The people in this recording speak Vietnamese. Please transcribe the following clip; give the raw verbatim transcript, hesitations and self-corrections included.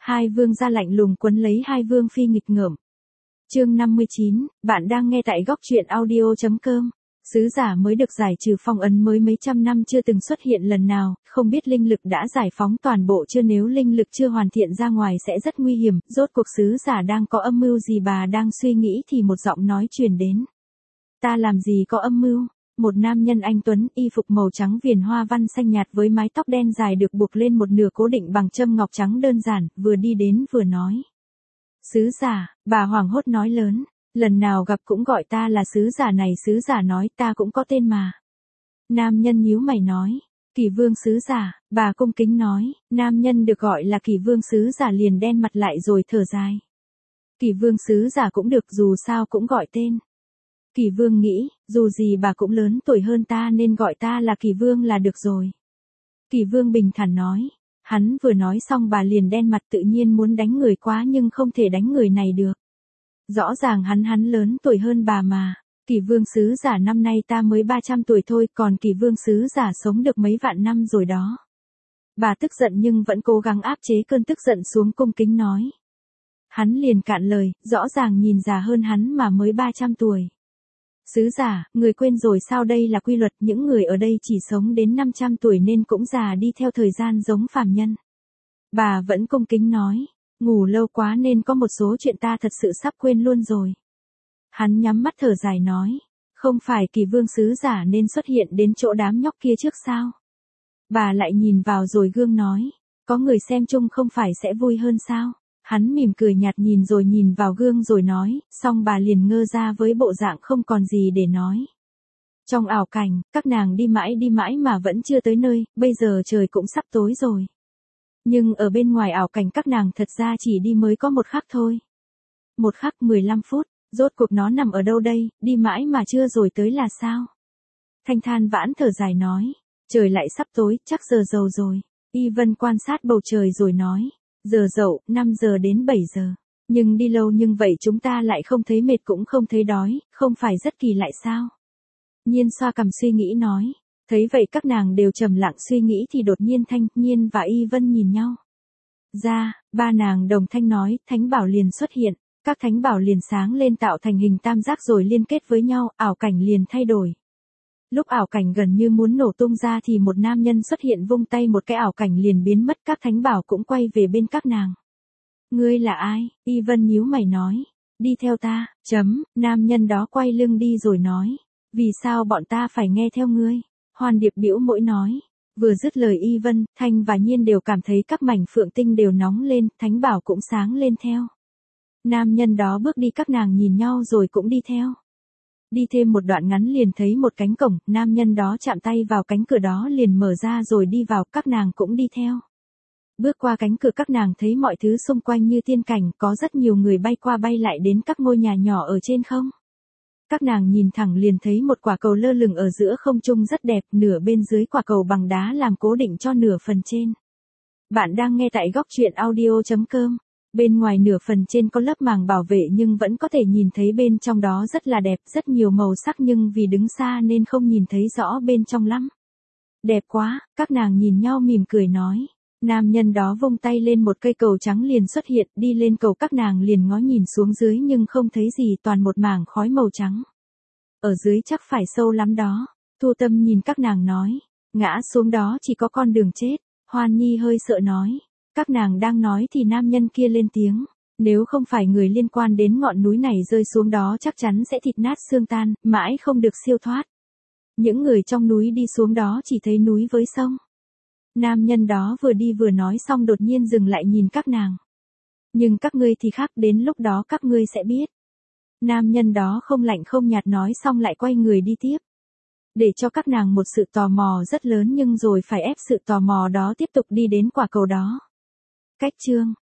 Hai vương gia lạnh lùng quấn lấy hai vương phi nghịch ngợm. Chương năm mươi chín, bạn đang nghe tại góc truyện audio chấm com. Sứ giả mới được giải trừ phong ấn mới mấy trăm năm chưa từng xuất hiện lần nào, không biết linh lực đã giải phóng toàn bộ chưa, nếu linh lực chưa hoàn thiện ra ngoài sẽ rất nguy hiểm, rốt cuộc sứ giả đang có âm mưu gì? Bà đang suy nghĩ thì một giọng nói truyền đến. Ta làm gì có âm mưu? Một nam nhân anh tuấn, y phục màu trắng viền hoa văn xanh nhạt với mái tóc đen dài được buộc lên một nửa cố định bằng châm ngọc trắng đơn giản, vừa đi đến vừa nói. Sứ giả, bà hoảng hốt nói lớn. Lần nào gặp cũng gọi ta là sứ giả này. Sứ giả nói, ta cũng có tên mà. Nam nhân nhíu mày nói. Kỷ vương sứ giả. Bà cung kính nói. Nam nhân được gọi là kỷ vương sứ giả liền đen mặt lại rồi thở dài. Kỷ vương sứ giả cũng được, dù sao cũng gọi tên. Kỷ vương nghĩ, dù gì bà cũng lớn tuổi hơn ta nên gọi ta là kỷ vương là được rồi. Kỷ vương bình thản nói. Hắn vừa nói xong bà liền đen mặt, tự nhiên muốn đánh người quá nhưng không thể đánh người này được. Rõ ràng hắn hắn lớn tuổi hơn bà mà. Kỷ vương sứ giả năm nay ta mới ba trăm tuổi thôi, còn kỷ vương sứ giả sống được mấy vạn năm rồi đó. Bà tức giận nhưng vẫn cố gắng áp chế cơn tức giận xuống, cung kính nói. Hắn liền cạn lời, rõ ràng nhìn già hơn hắn mà mới ba trăm tuổi. Sứ giả, người quên rồi sao? Đây là quy luật, những người ở đây chỉ sống đến năm trăm tuổi nên cũng già đi theo thời gian giống phàm nhân. Bà vẫn cung kính nói. Ngủ lâu quá nên có một số chuyện ta thật sự sắp quên luôn rồi. Hắn nhắm mắt thở dài nói. Không phải kỷ vương sứ giả nên xuất hiện đến chỗ đám nhóc kia trước sao? Bà lại nhìn vào rồi gương nói. Có người xem chung không phải sẽ vui hơn sao? Hắn mỉm cười nhạt nhìn rồi nhìn vào gương rồi nói. Xong bà liền ngơ ra với bộ dạng không còn gì để nói. Trong ảo cảnh, các nàng đi mãi đi mãi mà vẫn chưa tới nơi, bây giờ trời cũng sắp tối rồi. Nhưng ở bên ngoài ảo cảnh các nàng thật ra chỉ đi mới có một khắc thôi. Một khắc mười lăm phút, rốt cuộc nó nằm ở đâu đây, đi mãi mà chưa rồi tới là sao? Thanh Than vãn thở dài nói, trời lại sắp tối, chắc giờ dậu rồi. Y Vân quan sát bầu trời rồi nói, giờ dậu, năm giờ đến bảy giờ. Nhưng đi lâu nhưng vậy chúng ta lại không thấy mệt cũng không thấy đói, không phải rất kỳ lạ sao? Nhiên xoa cằm suy nghĩ nói. Thấy vậy các nàng đều trầm lặng suy nghĩ thì đột nhiên Thanh, Nhiên và Y Vân nhìn nhau. Ra, ba nàng đồng thanh nói, thánh bảo liền xuất hiện, các thánh bảo liền sáng lên tạo thành hình tam giác rồi liên kết với nhau, ảo cảnh liền thay đổi. Lúc ảo cảnh gần như muốn nổ tung ra thì một nam nhân xuất hiện vung tay một cái ảo cảnh liền biến mất, các thánh bảo cũng quay về bên các nàng. Ngươi là ai? Y Vân nhíu mày nói. Đi theo ta, chấm, nam nhân đó quay lưng đi rồi nói. Vì sao bọn ta phải nghe theo ngươi? Hoan Điệp bĩu môi nói. Vừa dứt lời Y Vân, Thanh và Nhiên đều cảm thấy các mảnh phượng tinh đều nóng lên, thánh bảo cũng sáng lên theo. Nam nhân đó bước đi, các nàng nhìn nhau rồi cũng đi theo. Đi thêm một đoạn ngắn liền thấy một cánh cổng, nam nhân đó chạm tay vào cánh cửa đó liền mở ra rồi đi vào, các nàng cũng đi theo. Bước qua cánh cửa các nàng thấy mọi thứ xung quanh như tiên cảnh, có rất nhiều người bay qua bay lại đến các ngôi nhà nhỏ ở trên không. Các nàng nhìn thẳng liền thấy một quả cầu lơ lửng ở giữa không trung rất đẹp, nửa bên dưới quả cầu bằng đá làm cố định cho nửa phần trên. Bạn đang nghe tại góc truyện audio chấm com. Bên ngoài nửa phần trên có lớp màng bảo vệ nhưng vẫn có thể nhìn thấy bên trong đó rất là đẹp, rất nhiều màu sắc nhưng vì đứng xa nên không nhìn thấy rõ bên trong lắm. Đẹp quá, các nàng nhìn nhau mỉm cười nói. Nam nhân đó vung tay lên một cây cầu trắng liền xuất hiện, đi lên cầu các nàng liền ngó nhìn xuống dưới nhưng không thấy gì, toàn một mảng khói màu trắng. Ở dưới chắc phải sâu lắm đó. Thu Tâm nhìn các nàng nói, ngã xuống đó chỉ có con đường chết. Hoan Nhi hơi sợ nói, các nàng đang nói thì nam nhân kia lên tiếng, nếu không phải người liên quan đến ngọn núi này rơi xuống đó chắc chắn sẽ thịt nát xương tan, mãi không được siêu thoát. Những người trong núi đi xuống đó chỉ thấy núi với sông. Nam nhân đó vừa đi vừa nói xong đột nhiên dừng lại nhìn các nàng. Nhưng các ngươi thì khác, đến lúc đó các ngươi sẽ biết. Nam nhân đó không lạnh không nhạt nói xong lại quay người đi tiếp. Để cho các nàng một sự tò mò rất lớn nhưng rồi phải ép sự tò mò đó tiếp tục đi đến quả cầu đó. Cách chương